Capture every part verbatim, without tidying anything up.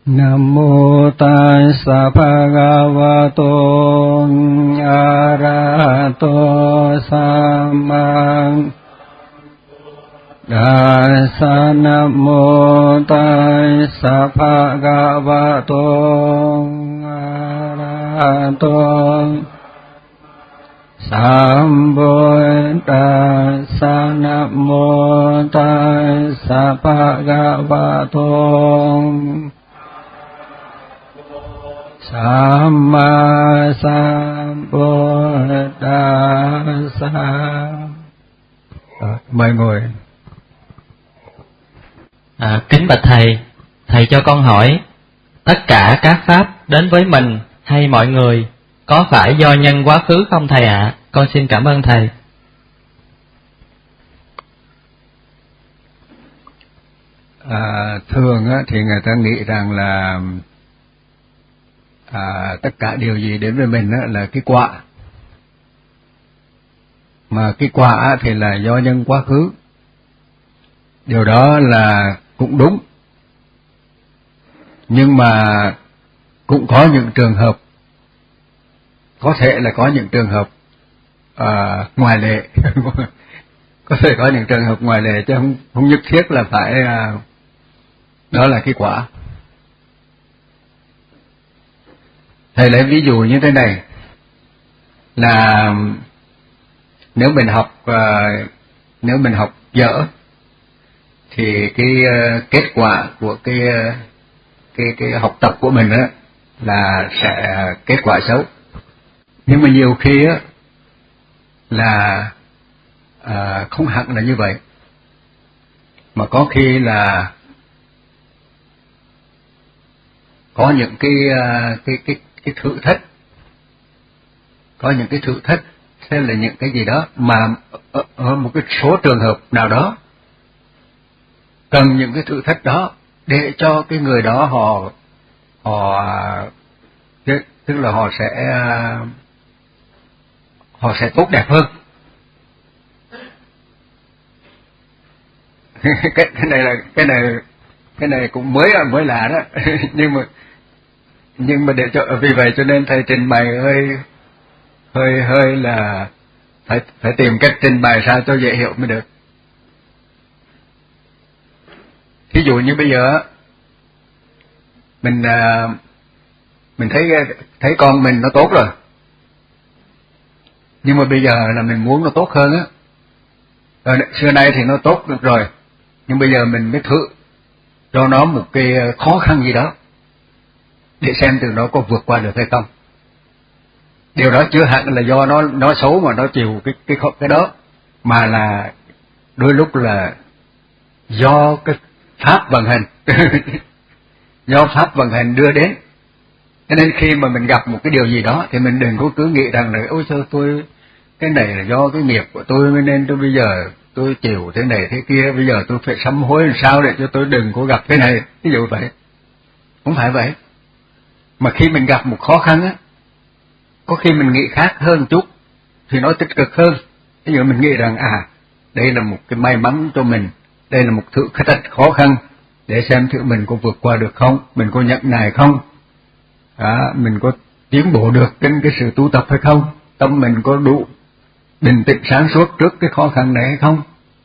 Nam mô Tassa Bhagavato Arahato Samma Tassa. Nam mô Tassa Bhagavato Arahato Sambuddhassa. Nam mô Tassa Bhagavato Samma Sambuddhassa. À, mời ngồi. À, kính bạch thầy, thầy cho con hỏi, tất cả các pháp đến với mình hay mọi người có phải do nhân quá khứ không thầy ạ? À? Con xin cảm ơn thầy. À, thường á, thì người ta nghĩ rằng là à, tất cả điều gì đến với mình á, là cái quả, mà cái quả á, thì là do nhân quá khứ. Điều đó là cũng đúng, nhưng mà cũng có những trường hợp, có thể là có những trường hợp à, ngoại lệ có thể có những trường hợp ngoại lệ chứ không, không nhất thiết là phải à, đó là cái quả. Thầy lấy ví dụ như thế này, là nếu mình học à, nếu mình học dở thì cái uh, kết quả của cái uh, cái cái học tập của mình á là sẽ kết quả xấu. Nhưng mà nhiều khi á là uh, không hẳn là như vậy, mà có khi là có những cái uh, cái cái cái thử thách, có những cái thử thách hay là những cái gì đó mà ở, ở một cái số trường hợp nào đó cần những cái thử thách đó để cho cái người đó họ họ tức là họ sẽ họ sẽ tốt đẹp hơn. cái cái này là cái này cái này cũng mới mới lạ đó nhưng mà nhưng mà để cho vì vậy cho nên thầy trình bày hơi hơi hơi là phải phải tìm cách trình bày sao cho dễ hiểu mới được. Ví dụ như bây giờ mình mình thấy thấy con mình nó tốt rồi, nhưng mà bây giờ là mình muốn nó tốt hơn á. Rồi xưa nay thì nó tốt được rồi, nhưng bây giờ mình mới thử cho nó một cái khó khăn gì đó để xem từ nó có vượt qua được hay không. Điều đó chưa hẳn là do nó nó xấu mà nó chịu cái cái cái đó, mà là đôi lúc là do cái pháp vận hành do pháp vận hành đưa đến. Cho nên khi mà mình gặp một cái điều gì đó thì mình đừng có cứ nghĩ rằng là ôi sao tôi cái này là do cái nghiệp của tôi nên tôi bây giờ tôi chịu thế này thế kia, bây giờ tôi phải sám hối làm sao để cho tôi đừng có gặp cái này, ví dụ vậy. Không phải vậy, mà khi mình gặp một khó khăn á, có khi mình nghĩ khác hơn chút thì nó tích cực hơn. Ví dụ mình nghĩ rằng à đây là một cái may mắn cho mình, đây là một thử thách khó khăn để xem thử mình có vượt qua được không, mình có nhận nài không, à, mình có tiến bộ được trên cái sự tu tập hay không, tâm mình có đủ bình tĩnh sáng suốt trước cái khó khăn này hay không.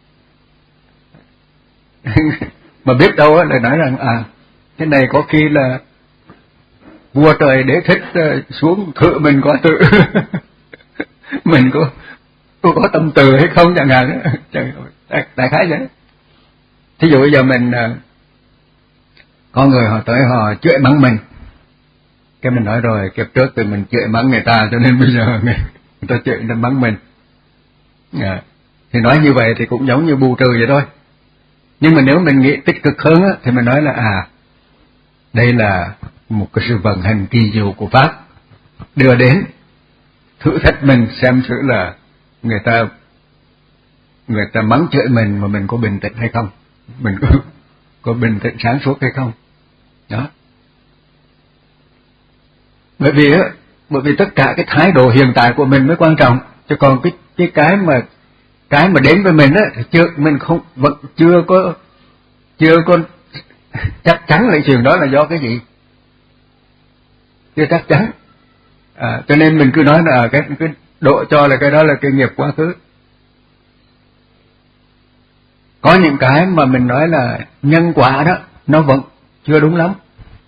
Mà biết đâu á lại nói rằng à cái này có khi là vua trời đế thích xuống thử mình có tự mình có có có tâm từ hay không chẳng hạn. Đại, đại khái vậy. Thí dụ bây giờ mình có người họ tới họ chửi mắng mình, cái mình nói rồi kiếp trước thì mình chửi mắng người ta cho nên bây giờ người, người ta chửi người ta mắng mình. À, thì nói như vậy thì cũng giống như bù trừ vậy thôi. Nhưng mà nếu mình nghĩ tích cực hơn á, thì mình nói là à đây là một cái sự vận hành kỳ diệu của pháp đưa đến thử thách mình xem thử là người ta người ta mắng chửi mình mà mình có bình tĩnh hay không, mình có, có bình tĩnh sáng suốt hay không. Đó. Bởi vì á, bởi vì tất cả cái thái độ hiện tại của mình mới quan trọng, chứ còn cái cái cái mà cái mà đến với mình á thì chưa mình không vẫn chưa có chưa có chắc chắn là chuyện đó là do cái gì. chưa chắc chắn. À, cho nên mình cứ nói là cái cái độ cho là cái đó là cái nghiệp quá khứ. Có những cái mà mình nói là nhân quả đó nó vẫn chưa đúng lắm.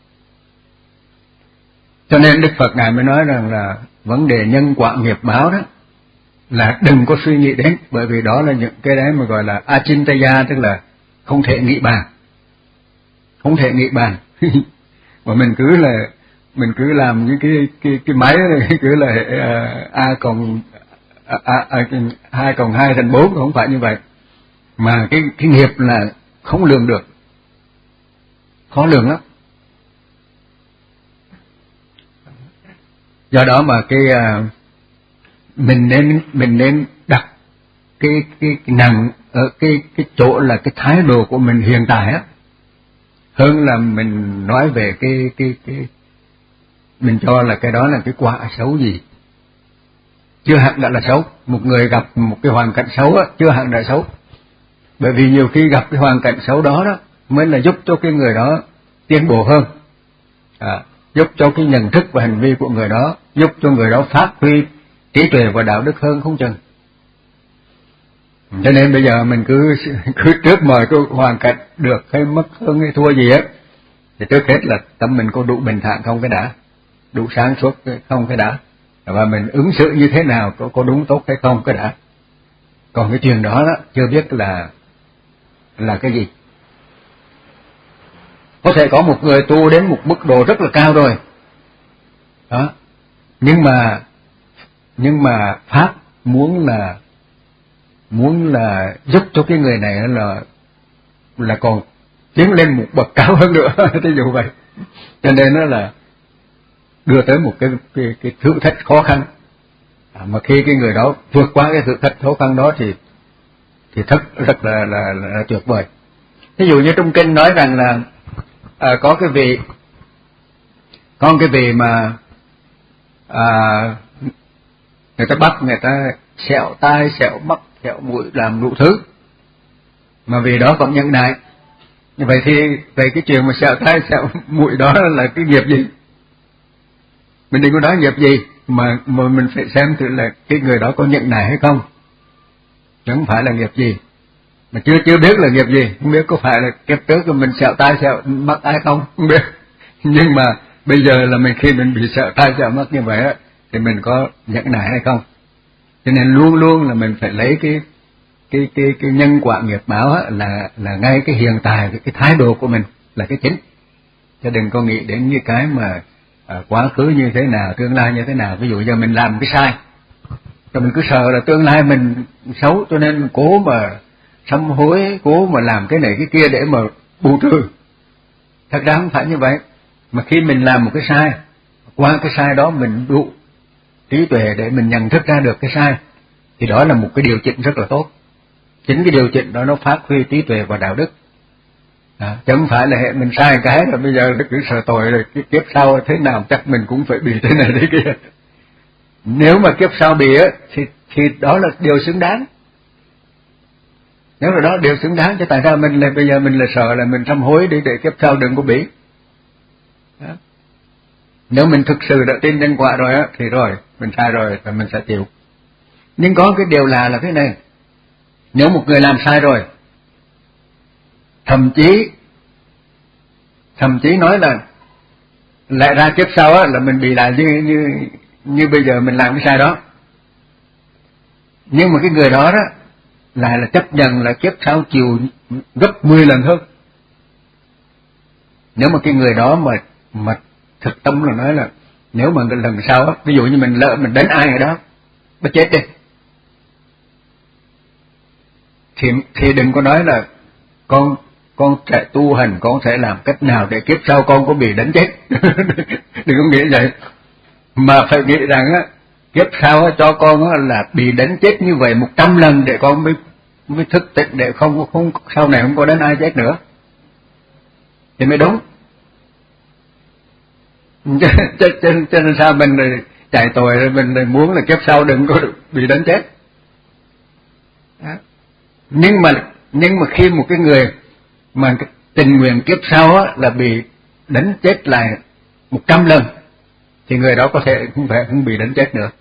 Cho nên Đức Phật Ngài mới nói rằng là vấn đề nhân quả nghiệp báo đó là đừng có suy nghĩ đến, bởi vì đó là những cái đấy mà gọi là achintaya, tức là không thể nghĩ bàn. Không thể nghĩ bàn. Mà mình cứ là mình cứ làm những cái cái cái máy này, cứ là uh, a cộng a, a, a, hai cộng hai thành bốn, không phải như vậy. Mà cái cái nghiệp là không lường được, khó lường lắm. Do đó mà cái uh, mình nên mình nên đặt cái cái, cái nặng ở cái cái chỗ là cái thái độ của mình hiện tại á, hơn là mình nói về cái cái cái mình cho là cái đó là cái quả xấu gì. Chưa hẳn đã là xấu. Một người gặp một cái hoàn cảnh xấu á, chưa hẳn đã xấu. Bởi vì nhiều khi gặp cái hoàn cảnh xấu đó đó mới là giúp cho cái người đó tiến bộ hơn, à, giúp cho cái nhận thức và hành vi của người đó, giúp cho người đó phát huy trí tuệ và đạo đức hơn không chừng. Cho nên bây giờ mình cứ cứ trước mọi cái hoàn cảnh được hay mất hơn hay thua gì á, thì trước hết là tâm mình có đủ bình thản không cái đã, đủ sáng suốt không cái đã, và mình ứng xử như thế nào, có có đúng tốt hay không cái đã. Còn cái chuyện đó đó chưa biết là là cái gì. Có thể có một người tu đến một mức độ rất là cao rồi đó, nhưng mà nhưng mà pháp muốn là muốn là giúp cho cái người này là là còn tiến lên một bậc cao hơn nữa. Ví dụ vậy. Cho nên nó là đưa tới một cái cái, cái thử thách khó khăn, à, mà khi cái người đó vượt qua cái thử thách khó khăn đó thì thì thật rất là là, là, là tuyệt vời. Ví dụ như trong kinh nói rằng là à, có cái vị có cái vị mà à, người ta bắt người ta sẹo tai, sẹo mắt, sẹo mũi, làm đủ thứ, mà vì đó vẫn nhân đại. Như vậy thì về cái chuyện mà sẹo tai, sẹo mũi đó là cái nghiệp gì? Mình đừng có nói nghiệp gì, mà mà mình phải xem thử là cái người đó có nhận nại hay không, chứ không phải là nghiệp gì. Mà chưa chưa biết là nghiệp gì, không biết có phải là kiếp trước của mình sẹo tai sẹo mắt ai không, không biết. Nhưng mà bây giờ là mình khi mình bị sẹo tai sẹo mắt như vậy á, thì mình có nhẫn nại hay không. Cho nên luôn luôn là mình phải lấy cái cái cái cái nhân quả nghiệp báo á, là là ngay cái hiện tại, cái, cái thái độ của mình là cái chính, chứ đừng có nghĩ đến như cái mà à, quá khứ như thế nào, tương lai như thế nào. Ví dụ giờ mình làm cái sai, rồi mình cứ sợ là tương lai mình xấu, cho nên cố mà sám hối, cố mà làm cái này cái kia để mà bù trừ. Thật ra không phải như vậy. Mà khi mình làm một cái sai, qua cái sai đó mình đủ trí tuệ để mình nhận thức ra được cái sai, thì đó là một cái điều chỉnh rất là tốt. Chính cái điều chỉnh đó nó phát huy trí tuệ và đạo đức. À, chứ không phải là hệ mình sai cái rồi bây giờ cứ sợ tội rồi cái kiếp sau thế nào chắc mình cũng phải bị thế này thế kia. Nếu mà kiếp sau bị á thì thì đó là điều xứng đáng. Nếu là đó điều xứng đáng, chứ tại sao mình là bây giờ mình là sợ là mình sám hối để để kiếp sau đừng có bị. Đó. Nếu mình thực sự đã tin nhân quả rồi á thì rồi mình sai rồi thì mình sẽ chịu. Nhưng có cái điều là là thế này, nếu một người làm sai rồi, thậm chí thậm chí nói là lại ra kiếp sau á là mình bị lại như như như bây giờ mình làm cái sai đó, nhưng mà cái người đó đó lại là chấp nhận là kiếp sau chịu gấp mười lần hơn. Nếu mà cái người đó mà mà thực tâm là nói là nếu mà lần sau á, ví dụ như mình lỡ mình đánh ai ở đó, nó chết đi, thì thì đừng có nói là con con sẽ tu hành, con sẽ làm cách nào để kiếp sau con có bị đánh chết. Đừng có nghĩ vậy, mà phải nghĩ rằng á kiếp sau á, cho con á, là bị đánh chết như vậy một trăm lần để con mới mới thức tỉnh, để không không sau này không có đánh ai chết nữa thì mới đúng. Cho nên sao mình chạy tội rồi mình muốn là kiếp sau đừng có bị đánh chết. Đó. Nhưng mà nhưng mà khi một cái người mà tình nguyện kiếp sau á, là bị đánh chết lại một trăm lần thì người đó có thể không phải không bị đánh chết nữa.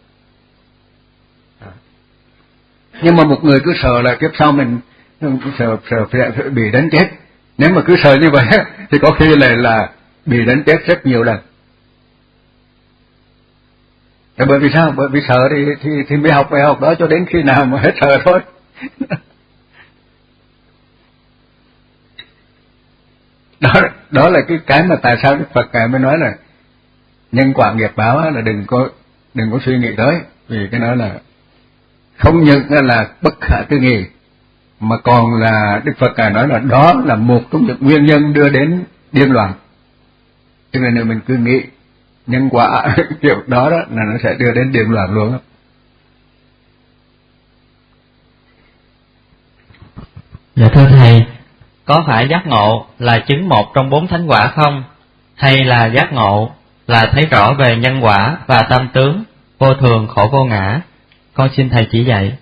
Nhưng mà một người cứ sợ là kiếp sau mình sợ sợ phải bị đánh chết, nếu mà cứ sợ như vậy thì có khi là là bị đánh chết rất nhiều lần. Thì bởi vì sao? Bởi vì sợ thì thì thì mới học bài học đó cho đến khi nào mà hết sợ thôi. đó đó là cái cái mà tại sao Đức Phật ngài mới nói là nhân quả nghiệp báo là đừng có đừng có suy nghĩ tới, vì cái đó là không những là bất khả tư nghị, mà còn là Đức Phật ngài nói là đó là một trong những nguyên nhân đưa đến điên loạn. Cho nên nếu mình cứ nghĩ nhân quả kiểu đó đó là nó sẽ đưa đến điên loạn luôn. Dạ thưa thầy, có phải giác ngộ là chứng một trong bốn thánh quả không? Hay là giác ngộ là thấy rõ về nhân quả và tam tướng, vô thường, khổ vô ngã? Con xin thầy chỉ dạy.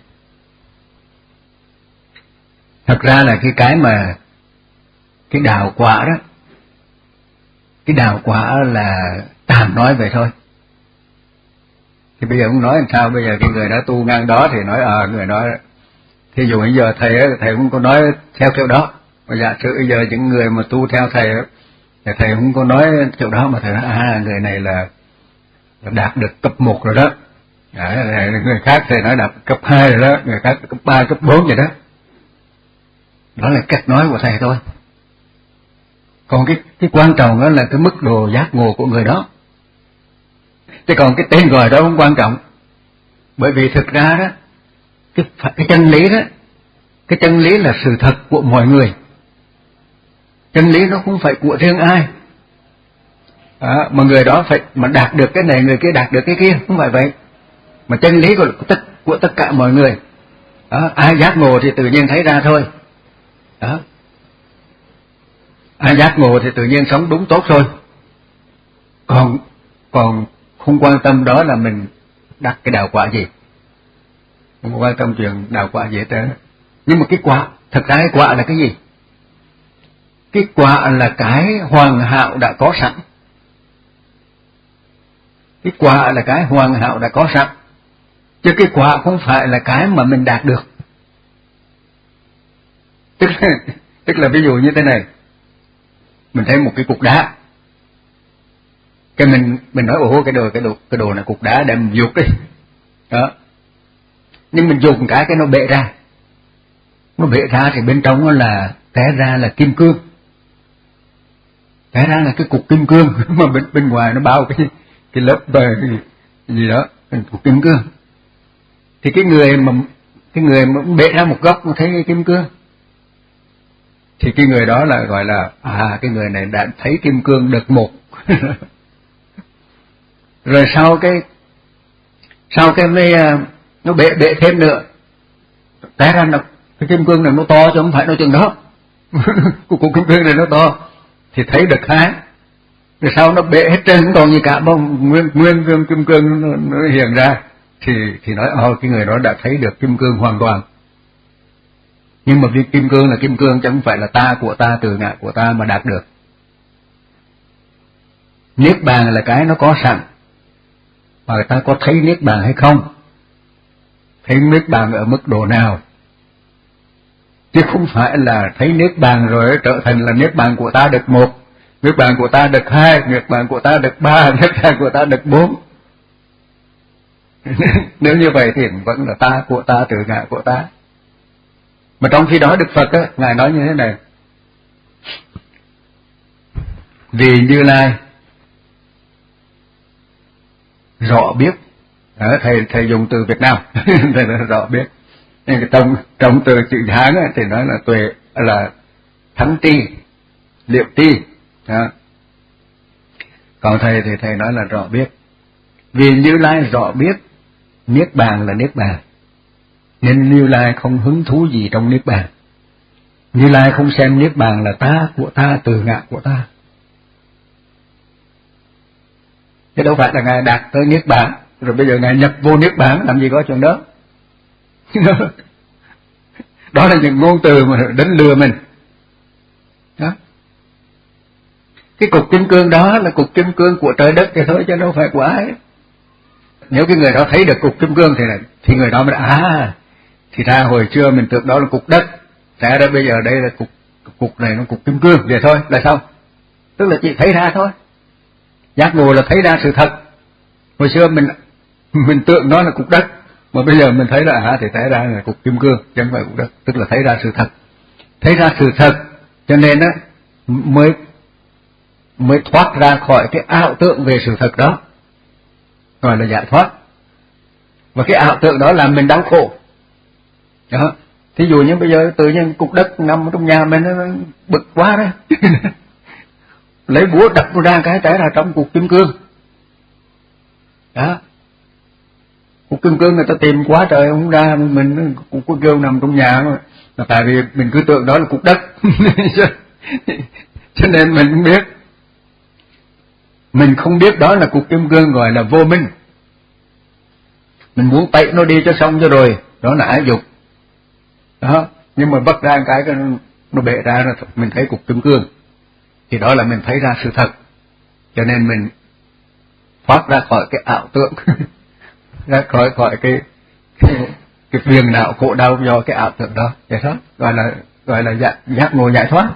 Thật ra là cái cái mà cái đạo quả đó, cái đạo quả là tạm nói vậy thôi. Thì bây giờ cũng nói làm sao, bây giờ cái người đã tu ngang đó thì nói ờ à, người nói, thí dụ bây giờ thầy thầy cũng có nói theo kiểu đó. Bây giờ sự bây giờ những người mà tu theo thầy thì thầy không có nói kiểu đó, mà thầy nói à người này là đạt được cấp một rồi đó. À, người khác thầy nói đạt cấp hai rồi đó, người khác cấp ba, cấp bốn vậy đó. Đó là cách nói của thầy thôi. Còn cái cái quan trọng đó là cái mức độ giác ngộ của người đó. Chứ còn cái tên gọi đó không quan trọng. Bởi vì thực ra đó, cái, cái chân lý đó, cái chân lý là sự thật của mọi người. Chân lý nó không phải của riêng ai. À, mà người đó phải mà đạt được cái này, người kia đạt được cái kia, không phải vậy. Mà chân lý của tất, của tất cả mọi người. À, ai giác ngộ thì tự nhiên thấy ra thôi. Đó. Ai giác ngộ thì tự nhiên sống đúng tốt thôi. Còn còn không quan tâm đó là mình đặt cái đạo quả gì, không quan tâm chuyện đạo quả gì hết trơn. Nhưng mà cái quả, thật ra cái quả là cái gì? Cái quả là cái hoàn hảo đã có sẵn. Cái quả là cái hoàn hảo đã có sẵn, chứ cái quả không phải là cái mà mình đạt được. Tức là, tức là ví dụ như thế này, mình thấy một cái cục đá, cái mình mình nói ồ cái đồ cái đồ cái đồ này cục đá để mình dục đi, đó. Nhưng mình dùng cái cái nó bể ra, nó bể ra thì bên trong nó là té ra là kim cương, té ra là cái cục kim cương mà bên bên ngoài nó bao cái cái lớp về cái gì đó, cái cục kim cương. Thì cái người mà cái người mà bể ra một góc mà thấy cái kim cương, thì cái người đó là gọi là à cái người này đã thấy kim cương đợt một. Rồi sau cái sau cái mới nó bể bể thêm nữa, té ra nó cái kim cương này nó to chứ không phải nó chừng đó. Cục kim cương này nó to thì thấy được hai. Rồi sau nó bể hết trơn không còn gì cả, bông nguyên nguyên viên kim cương nó, nó hiện ra, thì thì nói ồ cái người đó đã thấy được kim cương hoàn toàn. Nhưng mà vì kim cương là kim cương chứ không phải là ta của ta, từ ngã của ta mà đạt được. Niết bàn là cái nó có sẵn, mà người ta có thấy niết bàn hay không, thấy niết bàn ở mức độ nào, chứ không phải là thấy niết bàn rồi trở thành là niết bàn của ta được một, niết bàn của ta được hai, niết bàn của ta được ba, niết bàn của ta được bốn. Nếu như vậy thì vẫn là ta của ta, từ ngã của ta. Mà trong khi đó Đức Phật á, ngài nói như thế này: vì Như Lai rõ biết, à, thầy thầy dùng từ Việt Nam, thầy nói rõ biết. Nhưng trong trong từ chữ Hán á, thì nói là tuệ là thắng tri, liệu tri. Đó. Còn thầy thì thầy nói là rõ biết. Vì Như Lai rõ biết niết bàn là niết bàn, nên Như Lai không hứng thú gì trong niết bàn. Như Lai không xem niết bàn là ta của ta, từ ngã của ta. Chứ đâu phải là ngài đạt tới niết bàn rồi bây giờ ngài nhập vô niết bàn, làm gì có chuyện đó. Đó là những ngôn từ mà đánh lừa mình. Đó. Cái cục kim cương đó là cục kim cương của trời đất thì thôi, chứ đâu phải của ai. Nếu cái người đó thấy được cục kim cương thì là, thì người đó mới à, thì ra hồi xưa mình tưởng đó là cục đất, ra đây bây giờ đây là cục cục này nó cục kim cương vậy thôi là xong. Tức là chỉ thấy ra thôi. Giác ngộ là thấy ra sự thật. Hồi xưa mình mình tưởng nó là cục đất, mà bây giờ mình thấy là à thì thấy ra là cục kim cương chứ không phải cục đất, tức là thấy ra sự thật. Thấy ra sự thật cho nên á mới mới thoát ra khỏi cái ảo tưởng về sự thật đó, gọi là giải thoát. Và cái ảo tưởng đó làm mình đau khổ. Đó. Thí dụ như bây giờ tự nhiên cục đất nằm trong nhà mình nó bực quá đấy. Lấy búa đập nó ra cái té ra trong cục kim cương. Đó. Cục kim cương người ta tìm quá trời không ra, mình cục kim cương nằm trong nhà mà. Là tại vì mình cứ tưởng đó là cục đất. Cho nên mình không biết. Mình không biết đó là cục kim cương gọi là vô minh. Mình muốn tẩy nó đi cho xong cho rồi, đó là ái dục. Đó, nhưng mà bắt ra cái nó, nó bể ra rồi mình thấy cục kim cương. Thì đó là mình thấy ra sự thật. Cho nên mình thoát ra khỏi cái ảo tưởng, ra khỏi khỏi cái cái, cái phiền não khổ đau do cái ảo tưởng đó. Vậy đó, gọi là gọi là giác, giác ngộ giải thoát.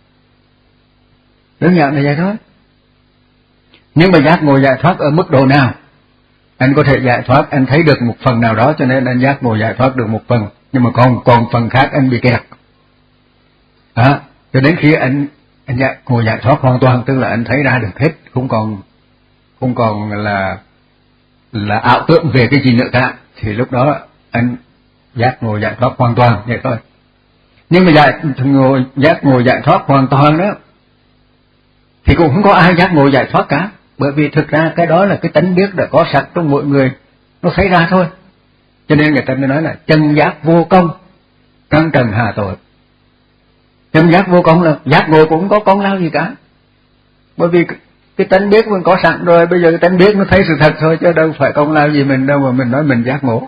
Đơn giản là vậy thôi. Nhưng mà giác ngộ giải thoát ở mức độ nào? Anh có thể giải thoát, anh thấy được một phần nào đó cho nên anh giác ngộ giải thoát được một phần, nhưng mà còn còn phần khác anh bị kẹt. Đó, cho đến khi anh anh giác ngộ giải thoát hoàn toàn, tức là anh thấy ra được hết, không còn không còn là là ảo tưởng về cái gì nữa cả, thì lúc đó anh giác ngộ giải thoát hoàn toàn vậy thôi. Nhưng mà giải ngộ giác ngộ giải thoát hoàn toàn đó thì cũng không có ai giác ngộ giải thoát cả, bởi vì thực ra cái đó là cái tánh biết đã có sẵn trong mỗi người, nó thấy ra thôi. Cho nên người ta mới nói là chân giác vô công, căn trần hà tội. Chân giác vô công là giác ngộ cũng không có công lao gì cả, bởi vì cái, cái tánh biết mình có sẵn rồi, bây giờ cái tánh biết nó thấy sự thật thôi, chứ đâu phải công lao gì mình đâu mà mình nói mình giác ngộ.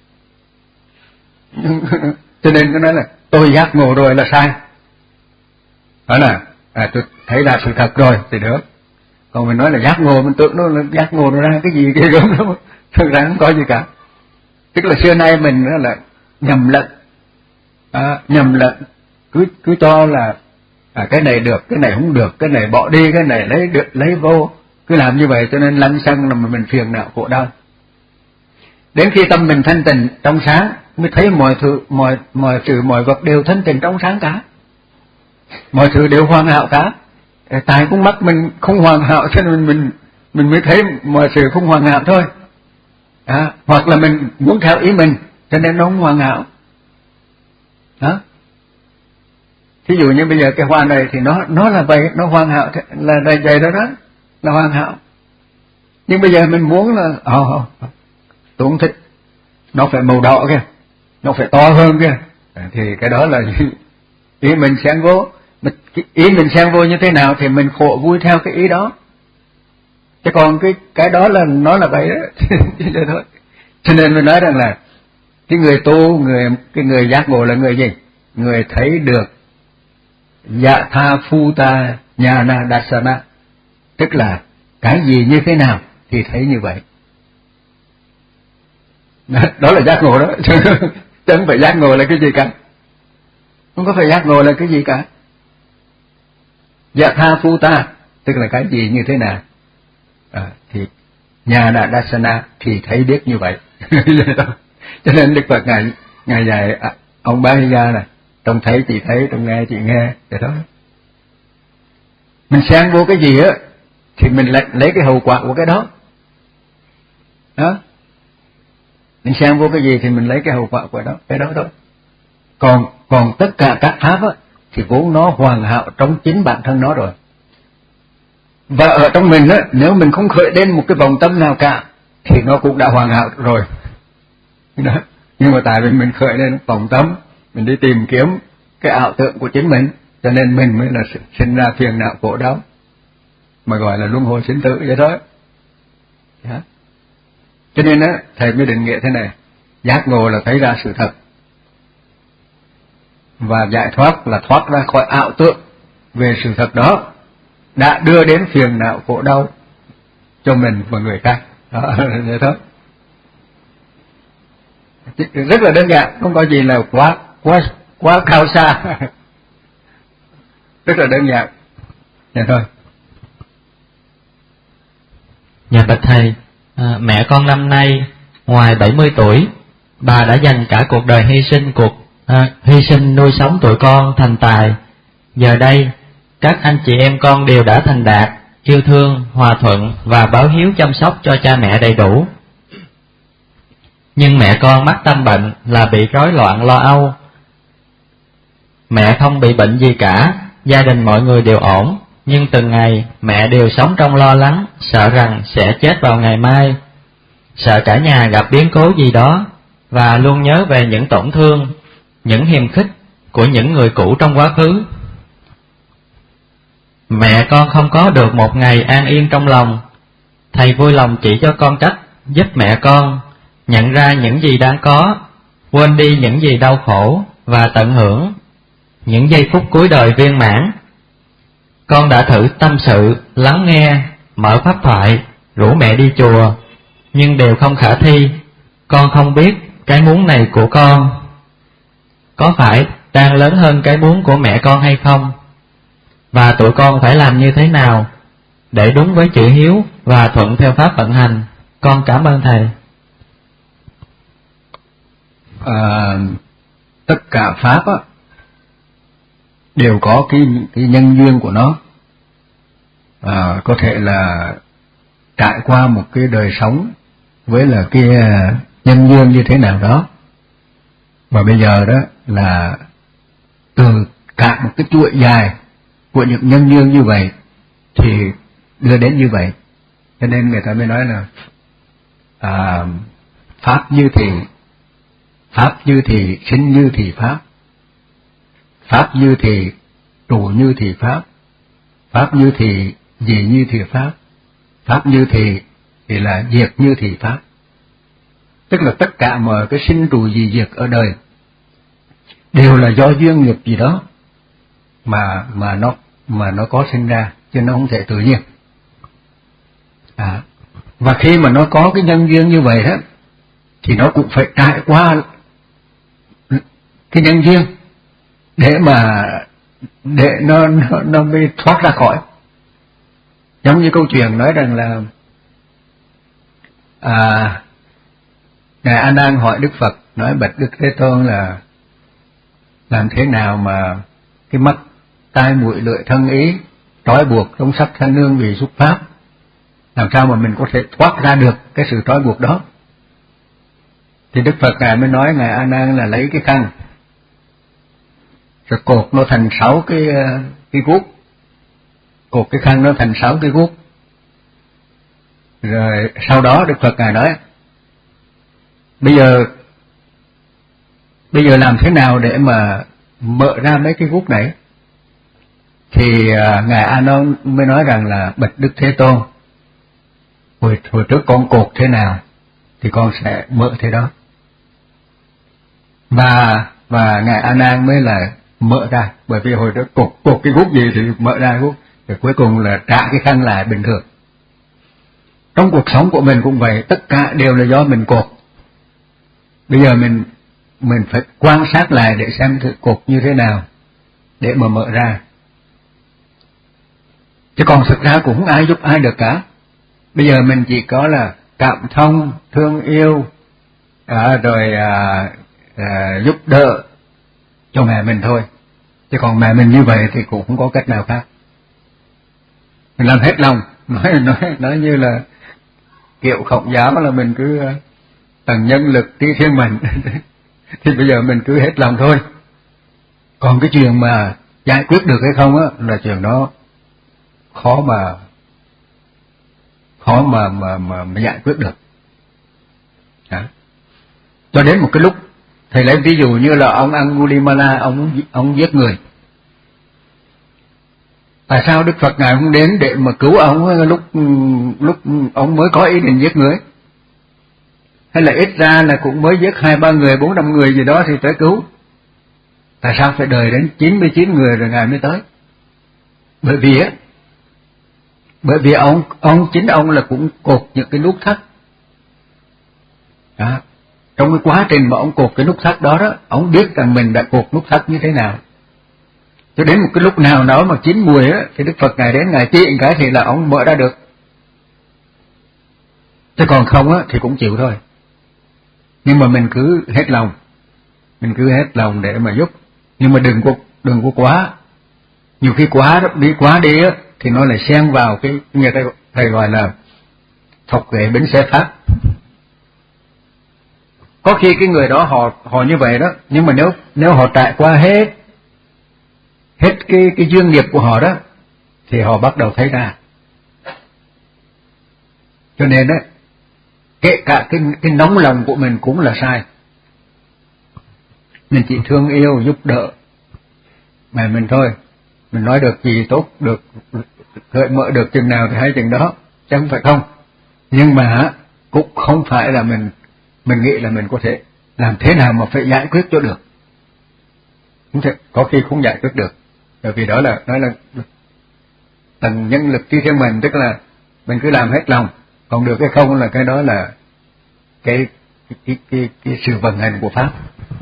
Cho nên cái nói là tôi giác ngộ rồi là sai. Đó là à, tôi thấy ra sự thật rồi thì được. Còn mình nói là giác ngộ, mình tưởng nó là giác ngộ nó ra cái gì kia gớm đó, thực ra không có gì cả. Tức là xưa nay mình là nhầm lẫn, à, nhầm lẫn, cứ cứ cho là à, cái này được, cái này không được, cái này bỏ đi, cái này lấy được, lấy vô, cứ làm như vậy cho nên lăn xăng là mình phiền não khổ đau. Đến khi tâm mình thanh tịnh trong sáng mới thấy mọi thứ, mọi mọi sự, mọi vật đều thanh tịnh trong sáng cả, mọi thứ đều hoàn hảo cả. Tại con mắt mình không hoàn hảo cho nên mình mình mới thấy mọi sự không hoàn hảo thôi. À, hoặc là mình muốn theo ý mình cho nên nó không hoàn hảo. Đó. Thí dụ như bây giờ cái hoa này thì nó nó là vậy, nó hoàn hảo là đầy vậy đó đó, là hoàn hảo. Nhưng bây giờ mình muốn là ồ, oh, tôi không thích, nó phải màu đỏ kìa, nó phải to hơn kìa, thì cái đó là ý mình xen vô. Ý mình xen vô như thế nào thì mình khổ vui theo cái ý đó, chứ còn cái cái đó là nó là vậy đó. Thôi. Cho nên mình nói rằng là cái người tu, người cái người giác ngộ là người gì? Người thấy được dạ tha phu ta nhà na dasana, tức là cái gì như thế nào thì thấy như vậy. Đó, đó là giác ngộ đó. Chứ không phải giác ngộ là cái gì cả, không có phải giác ngộ là cái gì cả. Dạ tha phu ta tức là cái gì như thế nào, à, thì nhà na dasana thì thấy biết như vậy. Cho nên Đức Phật ngài ngài dạy à, ông Bá Hy Gia này, trông thấy chị thấy, trông nghe chị nghe, vậy đó. Mình xen vô cái gì á thì mình lấy, lấy cái hậu quả của cái đó. Đó. Mình xen vô cái gì thì mình lấy cái hậu quả của đó, cái đó thôi. Còn còn tất cả các pháp á thì vốn nó hoàn hảo trong chính bản thân nó rồi. Và ở trong mình á, nếu mình không khởi lên một cái vòng tâm nào cả thì nó cũng đã hoàn hảo rồi. Đó. Nhưng mà tại vì mình khởi lên vòng tâm, mình đi tìm kiếm cái ảo tưởng của chính mình, cho nên mình mới là sinh ra phiền não khổ đau, mà gọi là luân hồi sinh tử vậy đó. Đó. Cho nên á, thầy mới định nghĩa thế này: giác ngộ là thấy ra sự thật, và giải thoát là thoát ra khỏi ảo tưởng về sự thật đó. đã đưa đến phiền não khổ đau cho mình và người khác. Đó, vậy thôi. Rất là đơn giản, không có gì là quá quá quá cao xa. Rất là đơn giản. Vậy thôi. Dạ bạch thầy, à, mẹ con năm nay ngoài bảy mươi tuổi, bà đã dành cả cuộc đời hy sinh cuộc à, hy sinh nuôi sống tụi con thành tài. Giờ đây các anh chị em con đều đã thành đạt, yêu thương, hòa thuận và báo hiếu chăm sóc cho cha mẹ đầy đủ. Nhưng mẹ con mắc tâm bệnh là bị rối loạn lo âu. Mẹ không bị bệnh gì cả, gia đình mọi người đều ổn, nhưng từng ngày mẹ đều sống trong lo lắng, sợ rằng sẽ chết vào ngày mai, sợ cả nhà gặp biến cố gì đó, và luôn nhớ về những tổn thương, những hiềm khích của những người cũ trong quá khứ. Mẹ con không có được một ngày an yên trong lòng. Thầy vui lòng chỉ cho con cách giúp mẹ con nhận ra những gì đang có, quên đi những gì đau khổ và tận hưởng những giây phút cuối đời viên mãn. Con đã thử tâm sự, lắng nghe, mở pháp thoại, rủ mẹ đi chùa, nhưng đều không khả thi. Con không biết cái muốn này của con có phải đang lớn hơn cái muốn của mẹ con hay không, và tụi con phải làm như thế nào để đúng với chữ hiếu và thuận theo pháp vận hành. Con cảm ơn thầy. À, tất cả pháp á, đều có cái cái nhân duyên của nó. À, có thể là trải qua một cái đời sống với là cái nhân duyên như thế nào đó, và bây giờ đó là từ cả một cái chuỗi dài của những nhân duyên như vậy thì đưa đến như vậy. Cho nên người ta mới nói là à, pháp như thì pháp như thì sinh như thì pháp, pháp như thì trụ như thì pháp, pháp như thì gì như thì pháp, pháp như thì thì là diệt như thì pháp. Tức là tất cả mọi cái sinh trụ gì diệt ở đời đều là do duyên nghiệp gì đó mà mà nó mà nó có sinh ra, chứ nó không thể tự nhiên. À, và khi mà nó có cái nhân duyên như vậy đó thì nó cũng phải trải qua cái nhân duyên để mà để nó nó, nó mới thoát ra khỏi. Giống như câu chuyện nói rằng là à, Ngài A Nan hỏi Đức Phật, nói bạch Đức Thế Tôn là làm thế nào mà cái mắt tai mũi lưỡi thân ý trói buộc trong sắc thân nương vì xúc pháp, làm sao mà mình có thể thoát ra được cái sự trói buộc đó. Thì Đức Phật Ngài mới nói Ngài A Nan là lấy cái khăn rồi cột nó thành sáu cái cái guốc, cột cái khăn nó thành sáu cái guốc. Rồi sau đó Đức Phật Ngài nói bây giờ bây giờ làm thế nào để mà mở ra mấy cái guốc này. Thì à, Ngài A Nan mới nói rằng là bạch Đức Thế Tôn, hồi, hồi trước con cột thế nào thì con sẽ mở thế đó. Và và Ngài A Nan mới là mở ra, bởi vì hồi trước cột cột cái guốc gì thì mở ra guốc, rồi cuối cùng là trả cái khăn lại bình thường. Trong cuộc sống của mình cũng vậy, tất cả đều là do mình cột. Bây giờ mình mình phải quan sát lại để xem thử cột như thế nào để mà mở ra. Chứ còn thực ra cũng không ai giúp ai được cả. Bây giờ mình chỉ có là cảm thông, thương yêu, à, rồi à, à, giúp đỡ cho mẹ mình thôi. Chứ còn mẹ mình như vậy thì cũng không có cách nào khác. Mình làm hết lòng, nói nói nói như là kiểu Khổng Giáo là mình cứ tầng nhân lực tí thiên mệnh. Thì bây giờ mình cứ hết lòng thôi. Còn cái chuyện mà giải quyết được hay không á là chuyện đó khó mà khó mà mà mà, mà giải quyết được. Đó. Cho đến một cái lúc, thầy lấy ví dụ như là ông Angulimala, ông ông giết người. Tại sao Đức Phật Ngài không đến để mà cứu ông lúc lúc ông mới có ý định giết người? Hay là ít ra là cũng mới giết hai ba người, bốn năm người gì đó thì tới cứu? Tại sao phải đợi đến chín mươi chín người rồi Ngài mới tới? Bởi vì á, Bởi vì ông ông chính ông là cũng cột những cái nút thắt. Đó. Trong cái quá trình mà ông cột cái nút thắt đó đó, ông biết rằng mình đã cột nút thắt như thế nào. Cho đến một cái lúc nào đó mà chín mùi á, thì Đức Phật Ngài đến Ngài chỉ cái thì là ông mở ra được. Chứ còn không á thì cũng chịu thôi. Nhưng mà mình cứ hết lòng, mình cứ hết lòng để mà giúp, nhưng mà đừng có đừng có quá. Nhiều khi quá đi quá đi á thì nó lại xen vào cái người ta thầy gọi là thọc ghế bánh xe pháp. Có khi cái người đó họ họ như vậy đó, nhưng mà nếu nếu họ trải qua hết hết cái cái duyên nghiệp của họ đó thì họ bắt đầu thấy ra. Cho nên đó, kể cả cái cái nóng lòng của mình cũng là sai. Mình chỉ thương yêu giúp đỡ mà mình thôi. Mình nói được gì tốt, được gợi mở được chừng nào thì hay chừng đó, chứ không phải không. Nhưng mà cũng không phải là mình mình nghĩ là mình có thể làm thế nào mà phải giải quyết cho được. Không thể, có khi không giải quyết được. Bởi vì đó là nói là tầng nhân lực chi thiên mình, tức là mình cứ làm hết lòng, còn được hay không là cái đó là cái cái cái cái, cái sự vận hành của pháp.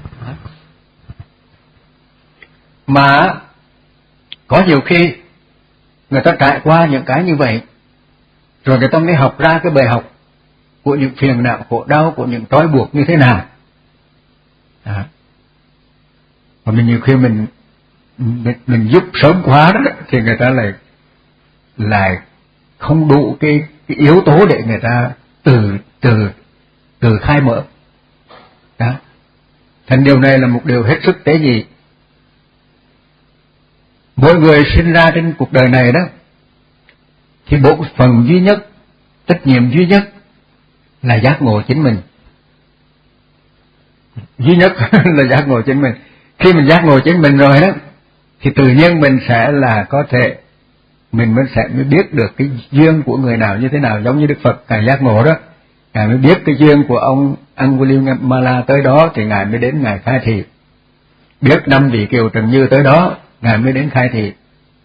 Mà có nhiều khi người ta trải qua những cái như vậy, rồi người ta mới học ra cái bài học của những phiền não khổ đau, của những trói buộc như thế nào. Đó. Và mình nhiều khi mình mình, mình giúp sớm quá đó thì người ta lại lại không đủ cái, cái yếu tố để người ta từ từ từ khai mở. Đó. Thành điều này là một điều hết sức tế nhị. Mỗi người sinh ra trên cuộc đời này đó thì bổn phận duy nhất, trách nhiệm duy nhất là giác ngộ chính mình. Duy nhất là giác ngộ chính mình. Khi mình giác ngộ chính mình rồi đó thì tự nhiên mình sẽ là có thể mình mới sẽ mới biết được cái duyên của người nào như thế nào. Giống như Đức Phật Ngài giác ngộ đó, Ngài mới biết cái duyên của ông Angulimala tới đó thì Ngài mới đến Ngài khai thị. Biết năm vị Kiều Trần Như tới đó, Ngài mới đến khai thị.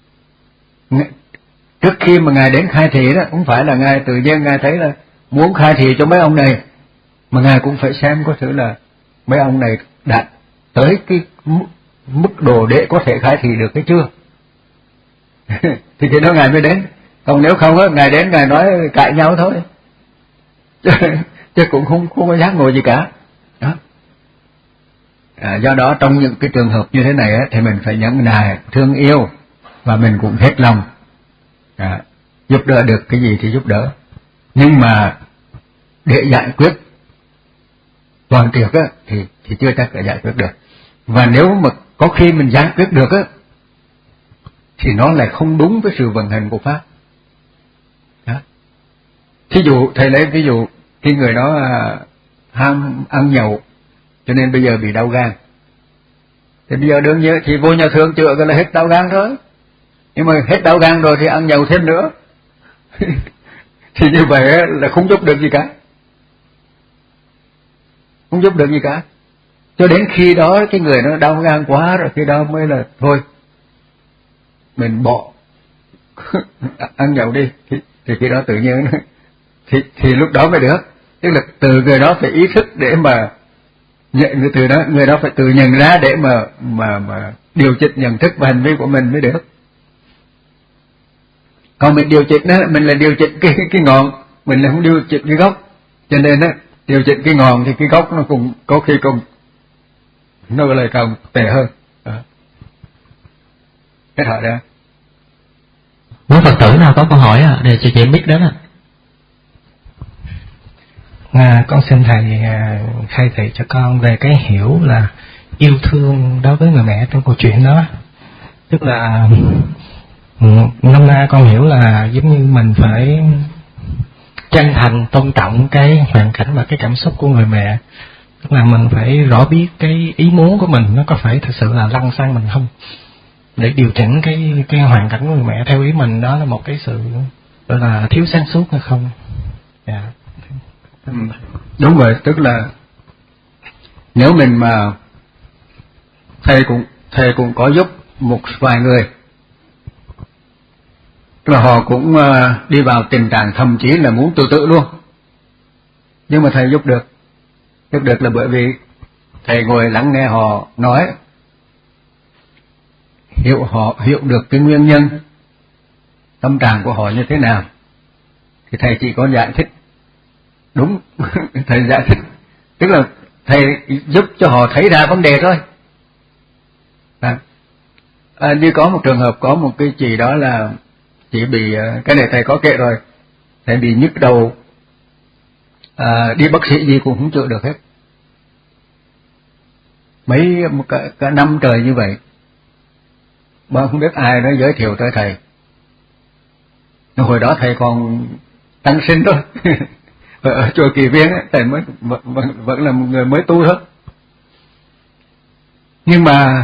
Trước khi mà Ngài đến khai thị đó, không phải là Ngài tự nhiên Ngài thấy là muốn khai thị cho mấy ông này, mà Ngài cũng phải xem có thử là mấy ông này đạt tới cái mức độ để có thể khai thị được hay chưa. Thì khi đó Ngài mới đến. Còn nếu không á, Ngài đến Ngài nói cãi nhau thôi. chứ, chứ cũng không, không có giác ngộ gì cả. Đó. À, do đó trong những cái trường hợp như thế này á, thì mình phải nhẫn nại, thương yêu, và mình cũng hết lòng. À, giúp đỡ được cái gì thì giúp đỡ. Nhưng mà để giải quyết toàn triệt á, thì, thì chưa chắc là giải quyết được. Và nếu mà có khi mình giải quyết được á, thì nó lại không đúng với sự vận hành của Pháp. Đó. Thí dụ, thầy lấy ví dụ, khi người đó à, ham ăn nhậu, cho nên bây giờ bị đau gan. Thì bây giờ đương nhiên thì vô nhà thương chữa cái là hết đau gan thôi. Nhưng mà hết đau gan rồi thì ăn nhậu thêm nữa. Thì như vậy là không giúp được gì cả. Không giúp được gì cả. Cho đến khi đó cái người nó đau gan quá rồi, khi đó mới là thôi, mình bỏ ăn nhậu đi. Thì, thì khi đó tự nhiên thì, thì lúc đó mới được. Tức là từ người đó phải ý thức để mà nhận, từ đó người đó phải tự nhận ra để mà mà mà điều chỉnh nhận thức và hành vi của mình mới được. Còn mình điều chỉnh đó, mình là điều chỉnh cái cái ngọn, mình là không điều chỉnh cái gốc. Cho nên đó, điều chỉnh cái ngọn thì cái gốc nó cũng có khi cũng nó lại càng tệ hơn. Đó. Cái hỏi đó. Nếu Phật tử nào có câu hỏi à, để cho chị biết đến à. À, con xin thầy à, khai thị cho con về cái hiểu là yêu thương đối với người mẹ trong câu chuyện đó. Tức là năm nay con hiểu là giống như mình phải chân thành tôn trọng cái hoàn cảnh và cái cảm xúc của người mẹ. Tức là mình phải rõ biết cái ý muốn của mình nó có phải thực sự là lăn sang mình không, để điều chỉnh cái cái hoàn cảnh của người mẹ theo ý mình. Đó là một cái sự gọi là thiếu sáng suốt hay không. Dạ. Ừ, đúng vậy. Tức là nếu mình mà thầy cũng thầy cũng có giúp một vài người là họ cũng uh, đi vào tình trạng thậm chí là muốn tự tử luôn. Nhưng mà thầy giúp được. Giúp được là bởi vì thầy ngồi lắng nghe họ nói, hiểu họ hiểu được cái nguyên nhân tâm trạng của họ như thế nào, thì thầy chỉ có giải thích đúng. Thầy giải thích tức là thầy giúp cho họ thấy ra vấn đề thôi. À, à, như có một trường hợp có một cái chị đó là chị bị, cái này thầy có kể rồi, thầy bị nhức đầu, à, đi bác sĩ gì cũng không chữa được hết, mấy cả, cả năm trời như vậy mà không biết ai nó giới thiệu tới thầy. Nhưng hồi đó thầy còn tăng sinh thôi. Ở chùa Kỳ Viên ấy, thầy mới vẫn, vẫn, vẫn là một người mới tu thôi. Nhưng mà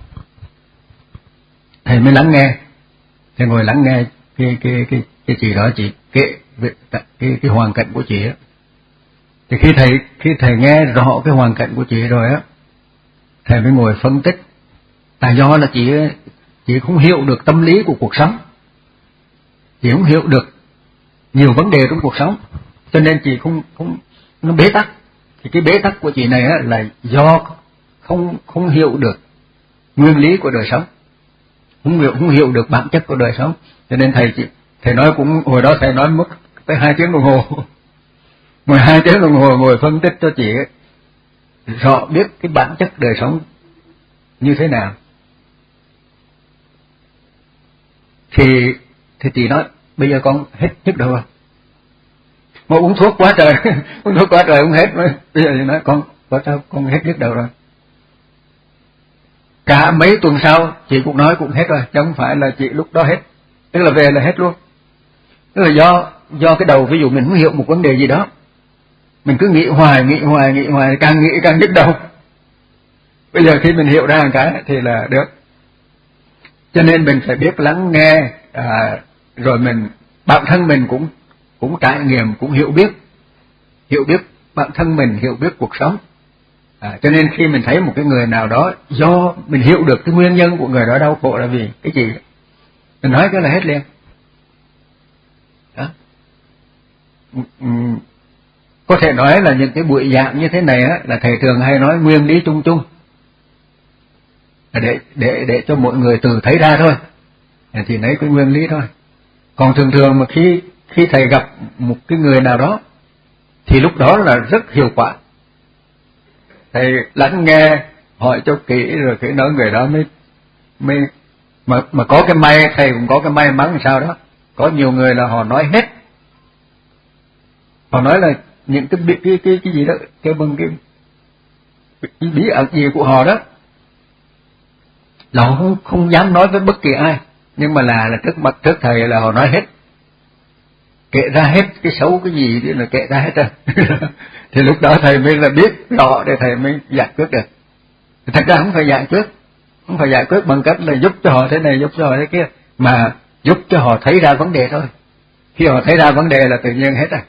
thầy mới lắng nghe, thầy ngồi lắng nghe cái cái cái cái chị đó, chị kể về cái cái hoàn cảnh của chị á. Thì khi thầy khi thầy nghe rõ cái hoàn cảnh của chị rồi á, thầy mới ngồi phân tích. Tại do là chị chị không hiểu được tâm lý của cuộc sống, chị không hiểu được nhiều vấn đề trong cuộc sống, cho nên chị không không nó bế tắc. Thì cái bế tắc của chị này á là do không không hiểu được nguyên lý của đời sống, không hiểu không hiểu được bản chất của đời sống. Cho nên thầy chị thầy nói cũng hồi đó thầy nói mất tới hai tiếng đồng hồ, mười hai tiếng đồng hồ ngồi phân tích cho chị ấy, rõ biết cái bản chất đời sống như thế nào. Thì thì chị nói bây giờ con hết nhức đầu rồi, mà uống thuốc quá trời, uống thuốc quá trời uống hết rồi. Bây giờ thì nói con có sao con hết nhức đầu rồi. Cả mấy tuần sau chị cũng nói cũng hết rồi, chứ không phải là chị lúc đó hết, tức là về là hết luôn. Tức là do do cái đầu, ví dụ mình không hiểu một vấn đề gì đó, mình cứ nghĩ hoài nghĩ hoài nghĩ hoài, càng nghĩ càng nhức đầu. Bây giờ khi mình hiểu ra một cái thì là được. Cho nên mình phải biết lắng nghe, à, rồi mình bản thân mình cũng cũng trải nghiệm, cũng hiểu biết hiểu biết bản thân mình, hiểu biết cuộc sống. À, cho nên khi mình thấy một cái người nào đó, do mình hiểu được cái nguyên nhân của người đó đau khổ là vì cái gì, mình nói cái là hết liền. Đó. Có thể nói là những cái buổi giảng như thế này á, là thầy thường hay nói nguyên lý chung chung, để để để cho mọi người tự thấy ra thôi, thì lấy cái nguyên lý thôi. Còn thường thường mà khi khi thầy gặp một cái người nào đó thì lúc đó là rất hiệu quả. Thầy lắng nghe, hỏi cho kỹ rồi cái nói người đó mới mới mà mà có cái may, thầy cũng có cái may mắn làm sao đó. Có nhiều người là họ nói hết, họ nói là những cái cái cái cái, cái gì đó, cái bằng cái, cái bí ẩn gì của họ đó, là họ không không dám nói với bất kỳ ai, nhưng mà là là trước mặt trước thầy là họ nói hết, kể ra hết cái xấu cái gì thì là kể ra hết rồi. Thì lúc đó thầy mới là biết rõ để thầy mới giải quyết được. Thật ra không phải giải quyết, không phải giải quyết bằng cách là giúp cho họ thế này, giúp cho họ thế kia, mà giúp cho họ thấy ra vấn đề thôi. Khi họ thấy ra vấn đề là tự nhiên hết rồi.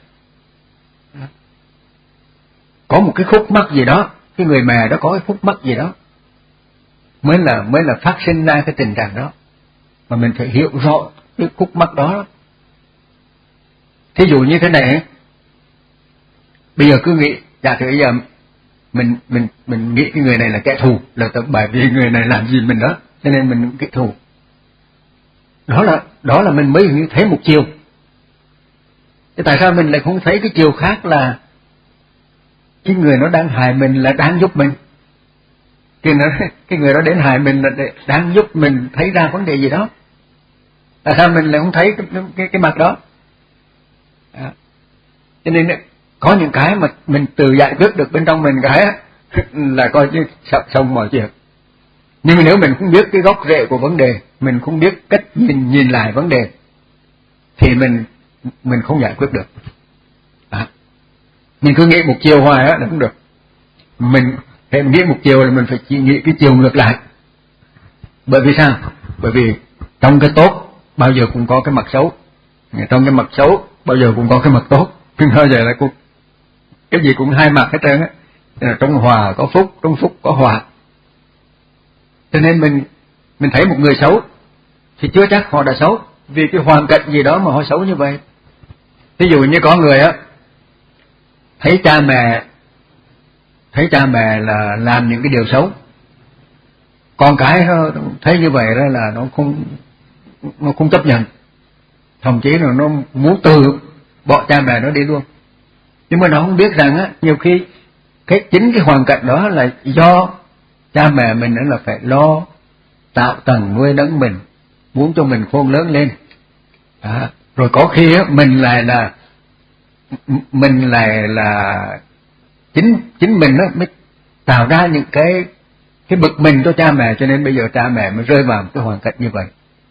Có một cái khúc mắc gì đó, cái người mẹ đó có cái khúc mắc gì đó, mới là mới là phát sinh ra cái tình trạng đó, mà mình phải hiểu rõ cái khúc mắc đó. Thí dụ như thế này, bây giờ cứ nghĩ, giả sử bây giờ mình mình mình nghĩ cái người này là kẻ thù, là bởi vì người này làm gì mình đó, cho nên mình kẻ thù. Đó là đó là mình mới thấy một chiều. Thế tại sao mình lại không thấy cái chiều khác là cái người nó đang hại mình là đang giúp mình, cái nó cái người đó đến hại mình là đang giúp mình thấy ra vấn đề gì đó. Tại sao mình lại không thấy cái cái, cái mặt đó? À, cho nên có những cái mà mình tự giải quyết được bên trong mình cái là coi như sắp xong mọi chuyện. Nhưng mà nếu mình không biết cái gốc rễ của vấn đề, mình không biết cách nhìn nhìn lại vấn đề, thì mình mình không giải quyết được. À, mình cứ nghĩ một chiều hoài á là không được. Mình hệ nghĩ một chiều là mình phải chỉ nghĩ cái chiều ngược lại. Bởi vì sao? Bởi vì trong cái tốt bao giờ cũng có cái mặt xấu, trong cái mặt xấu bao giờ cũng có cái mặt tốt. Đừng bao giờ là cuộc cái gì cũng hai mặt hết trơn á. Trong hòa có phúc, trong phúc có họa. Cho nên mình mình thấy một người xấu thì chưa chắc họ đã xấu, vì cái hoàn cảnh gì đó mà họ xấu như vậy. Ví dụ như có người á, thấy cha mẹ thấy cha mẹ là làm những cái điều xấu, con cái nó thấy như vậy đó là nó không nó không chấp nhận, thậm chí là nó muốn từ bỏ cha mẹ nó đi luôn. Nhưng mà nó không biết rằng á, nhiều khi cái chính cái hoàn cảnh đó là do cha mẹ mình là phải lo tạo tầng nuôi nấng mình, muốn cho mình khôn lớn lên. À, rồi có khi á, mình lại là mình lại là chính chính mình đó mới tạo ra những cái cái bực mình cho cha mẹ, cho nên bây giờ cha mẹ mới rơi vào một cái hoàn cảnh như vậy.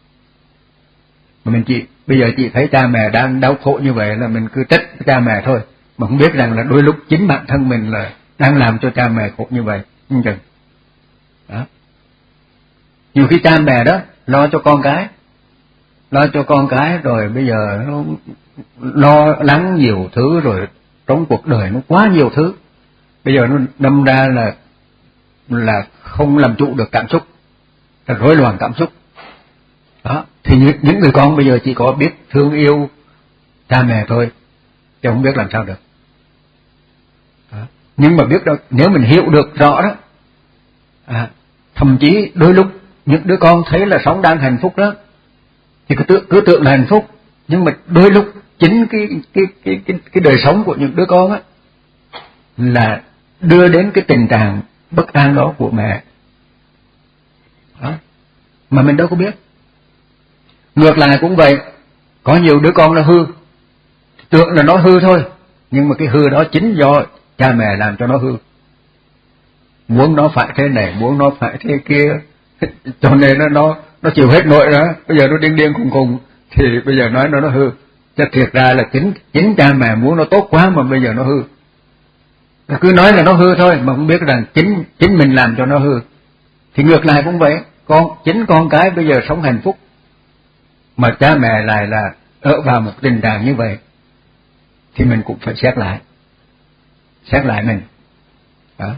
Mà mình chỉ bây giờ chị thấy cha mẹ đang đau khổ như vậy là mình cứ trách cha mẹ thôi, mà không biết rằng là đôi lúc chính bản thân mình là đang làm cho cha mẹ khổ như vậy. Không chừng. Đó. Nhiều khi cha mẹ đó lo cho con cái, lo cho con cái rồi bây giờ nó lo lắng nhiều thứ, rồi trong cuộc đời nó quá nhiều thứ, bây giờ nó đâm ra là là không làm chủ được cảm xúc, là rối loạn cảm xúc. Đó, thì những, những người con bây giờ chỉ có biết thương yêu cha mẹ thôi, chứ không biết làm sao được. Đó. Nhưng mà biết đâu, nếu mình hiểu được rõ đó, à, thậm chí đôi lúc những đứa con thấy là sống đang hạnh phúc đó, thì cứ tưởng, cứ tưởng là hạnh phúc, nhưng mà đôi lúc chính cái cái cái cái cái đời sống của những đứa con á là đưa đến cái tình trạng bất an đó của mẹ. Đó. Mà mình đâu có biết. Ngược lại cũng vậy, có nhiều đứa con nó hư, tưởng là nó hư thôi, nhưng mà cái hư đó chính do cha mẹ làm cho nó hư. Muốn nó phải thế này, muốn nó phải thế kia, cho nên nó nó nó chịu hết nổi đó, bây giờ nó điên điên khùng khùng, thì bây giờ nói nó nó hư. Chứ thiệt ra là chính chính cha mẹ muốn nó tốt quá mà bây giờ nó hư. Nó cứ nói là nó hư thôi, mà không biết rằng chính chính mình làm cho nó hư. Thì ngược lại cũng vậy, con chính con cái bây giờ sống hạnh phúc, mà cha mẹ lại là ở vào một tình trạng như vậy, thì mình cũng phải xét lại, xét lại mình. Đó.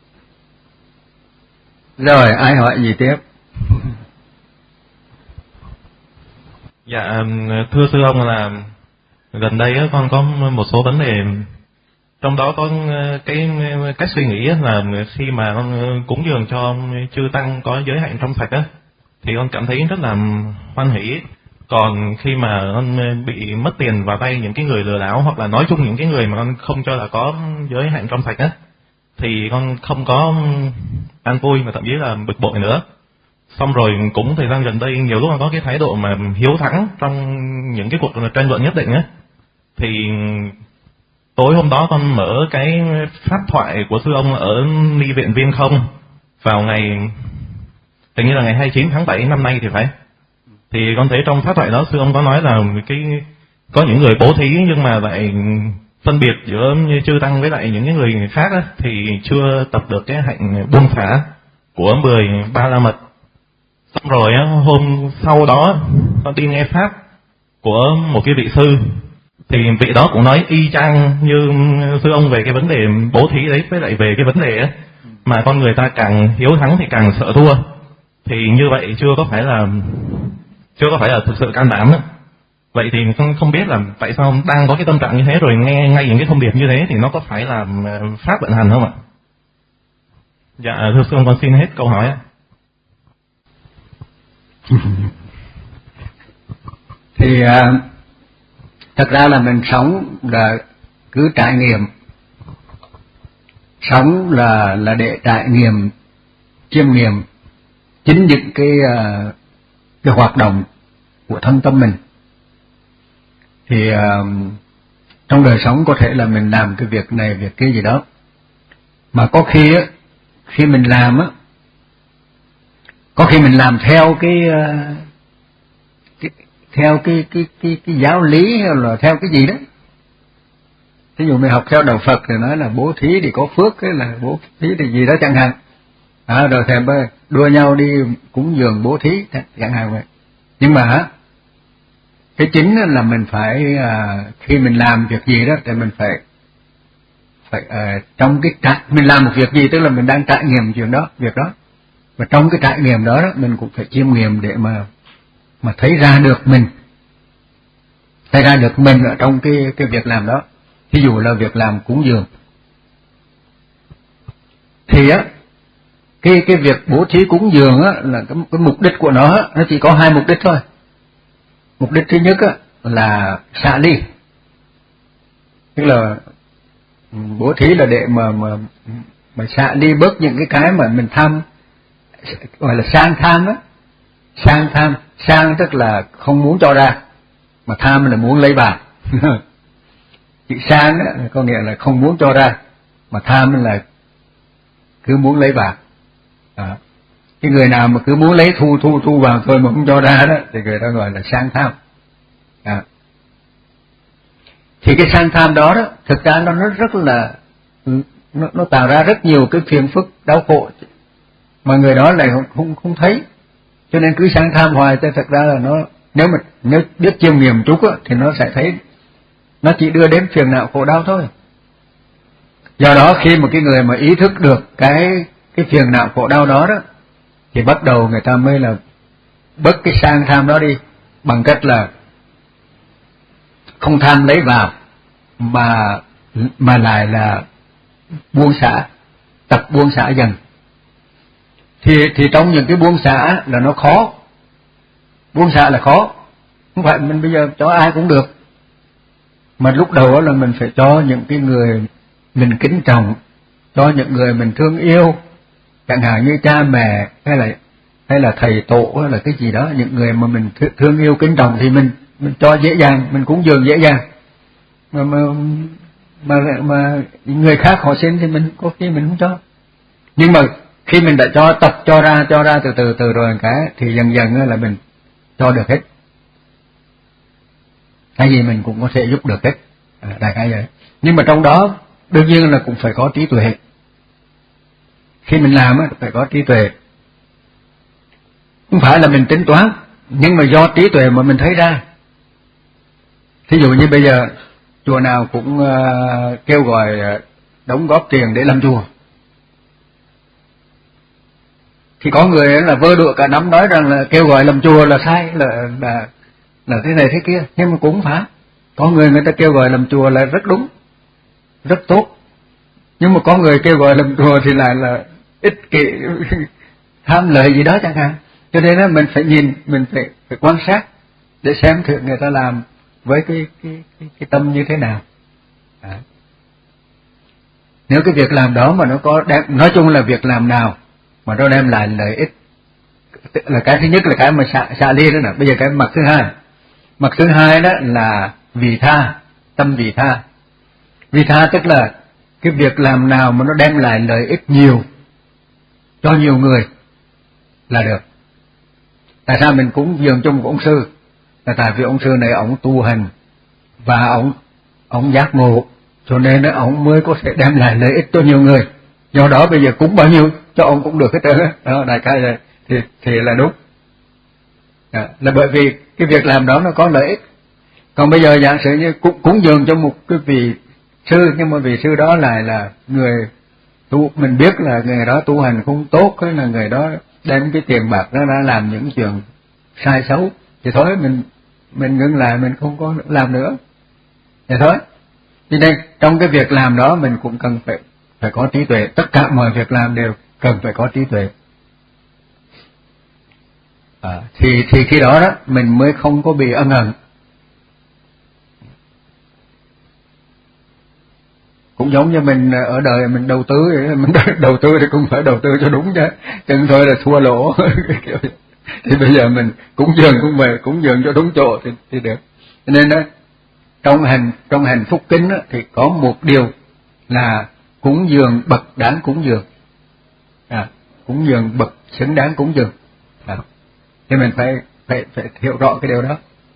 Rồi, ai hỏi gì tiếp? Dạ, thưa sư ông là gần đây con có một số vấn đề, trong đó có cái cách suy nghĩ là khi mà con cúng dường cho chư tăng có giới hạnh trong sạch á, thì con cảm thấy rất là hoan hỷ. Còn khi mà con bị mất tiền vào tay những cái người lừa đảo, hoặc là nói chung những cái người mà con không cho là có giới hạnh trong sạch á, thì con không có an vui, mà thậm chí là bực bội nữa. Xong rồi cũng thời gian gần đây nhiều lúc con có cái thái độ mà hiếu thắng trong những cái cuộc tranh luận nhất định á, thì tối hôm đó con mở cái pháp thoại của sư ông ở Ni viện Viên Không vào ngày, hình như là ngày hai mươi chín tháng bảy năm nay thì phải. Thì con thấy trong pháp thoại đó sư ông có nói là cái có những người bố thí nhưng mà lại phân biệt giữa chư tăng với lại những cái người khác á, thì chưa tập được cái hạnh buông xả của mười ba la mật. Xong rồi á, hôm sau đó con đi nghe pháp của một cái vị sư, thì vị đó cũng nói y chang như sư ông về cái vấn đề bố thí đấy, với lại về cái vấn đề á, mà con người ta càng hiếu thắng thì càng sợ thua. Thì như vậy chưa có phải là chưa có phải là thực sự can đảm nữa. Vậy thì con không biết là tại sao đang có cái tâm trạng như thế, rồi nghe ngay những cái thông điệp như thế, thì nó có phải là pháp vận hành không ạ? Dạ thưa sư ông, con xin hết câu hỏi ạ. Thì à, thật ra là mình sống là cứ trải nghiệm, sống là là để trải nghiệm, chiêm nghiệm chính những cái uh, cái hoạt động của thân tâm mình. Thì uh, trong đời sống có thể là mình làm cái việc này việc kia gì đó, mà có khi á, khi mình làm á, có khi mình làm theo cái, uh, cái theo cái cái cái cái giáo lý, hay là theo cái gì đó. Ví dụ mình học theo đạo Phật thì nói là bố thí thì có phước, cái là bố thí thì gì đó chẳng hạn. À, rồi thèm đua nhau đi cúng dường bố thí chẳng hạn vậy. Nhưng mà cái chính là mình phải à, khi mình làm việc gì đó thì mình phải phải à, trong cái trải mình làm một việc gì tức là mình đang trải nghiệm chuyện đó, việc đó. Và trong cái trải nghiệm đó, đó mình cũng phải chiêm nghiệm để mà mà thấy ra được mình xảy ra được mình ở trong cái cái việc làm đó. Ví dụ là việc làm cúng dường, thì á cái cái việc bố thí cúng dường á là cái, cái mục đích của nó nó chỉ có hai mục đích thôi. Mục đích thứ nhất á là xả ly, tức là bố thí là để mà mà mà xả ly bớt những cái cái mà mình tham, gọi là sang tham á. Sang tham, sang tức là không muốn cho ra, mà tham là muốn lấy bạc. Chữ sang á có nghĩa là không muốn cho ra, mà tham là cứ muốn lấy bạc. À, cái người nào mà cứ muốn lấy thu thu thu vào thôi mà không cho ra đó thì người ta gọi là sang tham. À, thì cái sang tham đó đó thực ra nó nó rất là nó, nó tạo ra rất nhiều cái phiền phức đau khổ mà người đó lại không không, không thấy, cho nên cứ sang tham hoài. Thì thật ra là nó, nếu mà nếu biết chiêm nghiệm chút á thì nó sẽ thấy nó chỉ đưa đến phiền não khổ đau thôi. Do đó khi mà cái người mà ý thức được cái cái phiền não khổ đau đó đó thì bắt đầu người ta mới là bớt cái sang tham đó đi, bằng cách là không tham lấy vào mà mà lại là buông xả, tập buông xả dần. Thì thì trong những cái buông xả là nó khó, buông xả là khó, không phải mình bây giờ cho ai cũng được, mà lúc đầu là mình phải cho những cái người mình kính trọng, cho những người mình thương yêu, chẳng hạn như cha mẹ hay là hay là thầy tổ hay là cái gì đó, những người mà mình thương yêu kính trọng thì mình mình cho dễ dàng, mình cúng dường dễ dàng. Mà mà mà mà người khác họ xin thì mình có khi mình không cho. Nhưng mà khi mình đã cho tập cho ra cho ra từ từ từ rồi cái thì dần dần là mình cho được hết, cái gì mình cũng có thể giúp được hết, à, đại khái vậy. Nhưng mà trong đó đương nhiên là cũng phải có trí tuệ. Khi mình làm á phải có trí tuệ, không phải là mình tính toán, nhưng mà do trí tuệ mà mình thấy ra. Thí dụ như bây giờ chùa nào cũng uh, kêu gọi uh, đóng góp tiền để làm chùa, thì có người là vơ đũa cả năm nói rằng là kêu gọi làm chùa là sai, là là là thế này thế kia, nhưng mà cũng phải có người người ta kêu gọi làm chùa là rất đúng, rất tốt. Nhưng mà có người kêu gọi làm chùa thì lại là ích kỷ, tham lợi gì đó chẳng hạn. Cho nên là mình phải nhìn, mình phải, phải quan sát để xem thử người ta làm với cái cái cái, cái tâm như thế nào. À, nếu cái việc làm đó mà nó có đem, nói chung là việc làm nào mà nó đem lại lợi ích, là cái thứ nhất là cái mà xả, xả ly đó nè. Bây giờ cái mặt thứ hai, mặt thứ hai đó là vị tha, tâm vị tha. Vị tha tức là cái việc làm nào mà nó đem lại lợi ích nhiều cho nhiều người là được. Tại sao mình cúng dường cho một ông sư? Là tại vì ông sư này ông tu hành và ông ông giác ngộ, cho nên ông mới có thể đem lại lợi ích cho nhiều người. Do đó bây giờ cúng bao nhiêu cho ông cũng được hết trơn đó, đại khái này thì thì là đúng. À, là bởi vì cái việc làm đó nó có lợi ích. Còn bây giờ giả sử như cúng, cúng dường cho một cái vị sư, nhưng mà vị sư đó lại là người tu, mình biết là người đó tu hành không tốt, hay là người đó đem cái tiền bạc đó ra làm những chuyện sai xấu, thì thôi mình mình ngưng lại, mình không có làm nữa, thì thôi. Cho nên trong cái việc làm đó mình cũng cần phải phải có trí tuệ. Tất cả mọi việc làm đều cần phải có trí tuệ. À, thì thì khi đó đó mình mới không có bị ân hận. Cũng giống như mình ở đời mình đầu tư, mình đầu tư thì cũng phải đầu tư cho đúng chứ, chừng thôi là thua lỗ. Thì bây giờ mình cúng dường cũng về cúng dường cho đúng chỗ thì thì được. Cho nên đó trong hành trong hành phúc kính đó, thì có một điều là cúng dường bậc đáng cúng dường, à, cúng dường bậc xứng đáng cúng dường. À, thì mình phải phải phải hiểu rõ cái điều đó.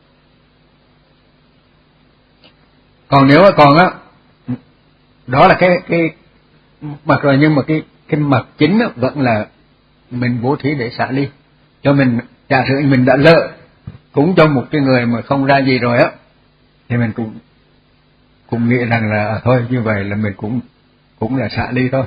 Còn nếu còn á, đó là cái cái mặt rồi, nhưng mà cái cái mặt chính đó vẫn là mình bố thí để xả ly. Cho mình giả sử mình đã lỡ cúng cho một cái người mà không ra gì rồi á, thì mình cũng cũng nghĩ rằng là à, thôi như vậy là mình cũng cũng là xả ly thôi.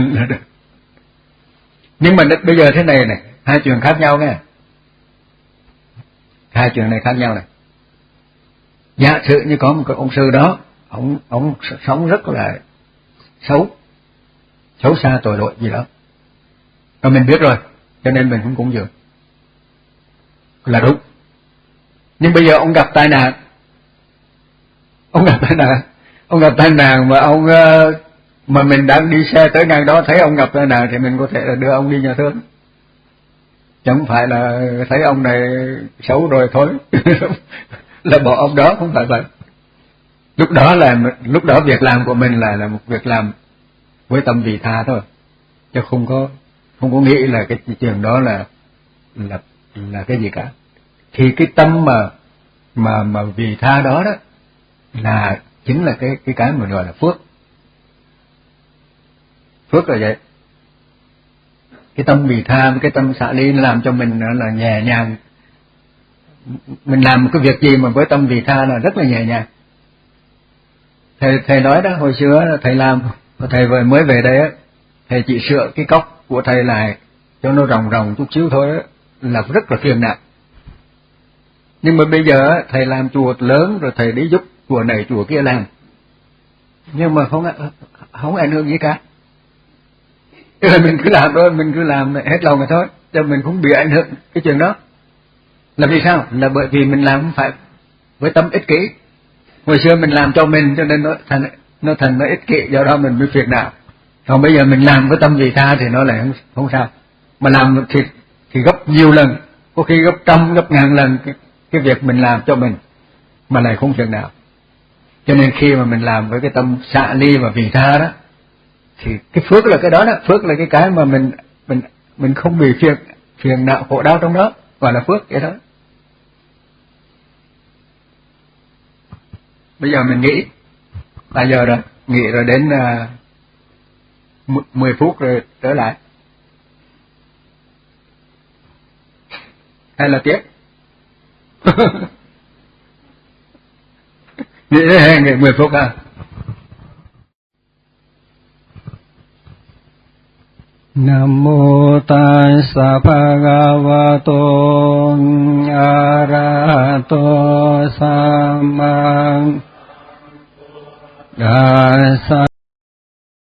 Nhưng mà bây giờ thế này này, hai chuyện khác nhau nghe, hai chuyện này khác nhau này. Giả sử như có một cái ông sư đó, ông ông sống rất là xấu, xấu xa tội lỗi gì đó, và mình biết rồi, cho nên mình cũng cúng dường là đúng. Nhưng bây giờ ông gặp tai nạn, ông gặp tai nạn, ông gặp tai nạn mà ông mà mình đang đi xe tới ngang đó thấy ông gặp tai nạn thì mình có thể là đưa ông đi nhà thương, chẳng phải là thấy ông này xấu rồi thôi là bỏ ông đó, không phải vậy. Lúc đó là lúc đó việc làm của mình là là một việc làm với tâm vị tha thôi, chứ không có không có nghĩ là cái chuyện đó là là là cái gì cả. Thì cái tâm mà mà mà vị tha đó đó là chính là cái cái cái mà gọi là phước. Phước là vậy. Cái tâm vị tha với cái tâm xả ly nó làm cho mình là nhẹ nhàng. Mình làm một cái việc gì mà với tâm vị tha là rất là nhẹ nhàng. Thầy thầy nói đó, hồi xưa thầy làm, thầy vừa mới về đây á, thầy chỉ sửa cái cốc của thầy lại cho nó ròng ròng chút xíu thôi á, là rất là phiền não. Nhưng mà bây giờ thầy làm chùa lớn rồi thầy đi giúp chùa này chùa kia làm, nhưng mà không không ảnh hưởng gì cả. Rồi mình cứ làm thôi, mình cứ làm hết lòng rồi thôi, cho mình không bị ảnh hưởng cái chuyện đó. Là vì sao? Là bởi vì mình làm không phải với tâm ích kỷ. Hồi xưa mình làm cho mình cho nên nó thành nó thành nó ích kỷ, do đó mình mới phiền não. Còn bây giờ mình làm với tâm vị tha thì nó lại không, không sao. Mà làm thì thì gấp nhiều lần, có khi gấp trăm gấp ngàn lần cái, cái việc mình làm cho mình mà lại không phiền não. Cho nên khi mà mình làm với cái tâm xả ly và vị tha đó thì cái phước là cái đó đó, phước là cái cái mà mình mình mình không bị phiền phiền não khổ đau trong đó, gọi là phước cái đó. Bây giờ mình nghĩ là giờ rồi, nghĩ rồi đến uh, mười phút rồi trở lại. Hay là tiếp? Nghĩ đến mười phút à? Nam mô Tassa Bhagavato Arahato Samma Sa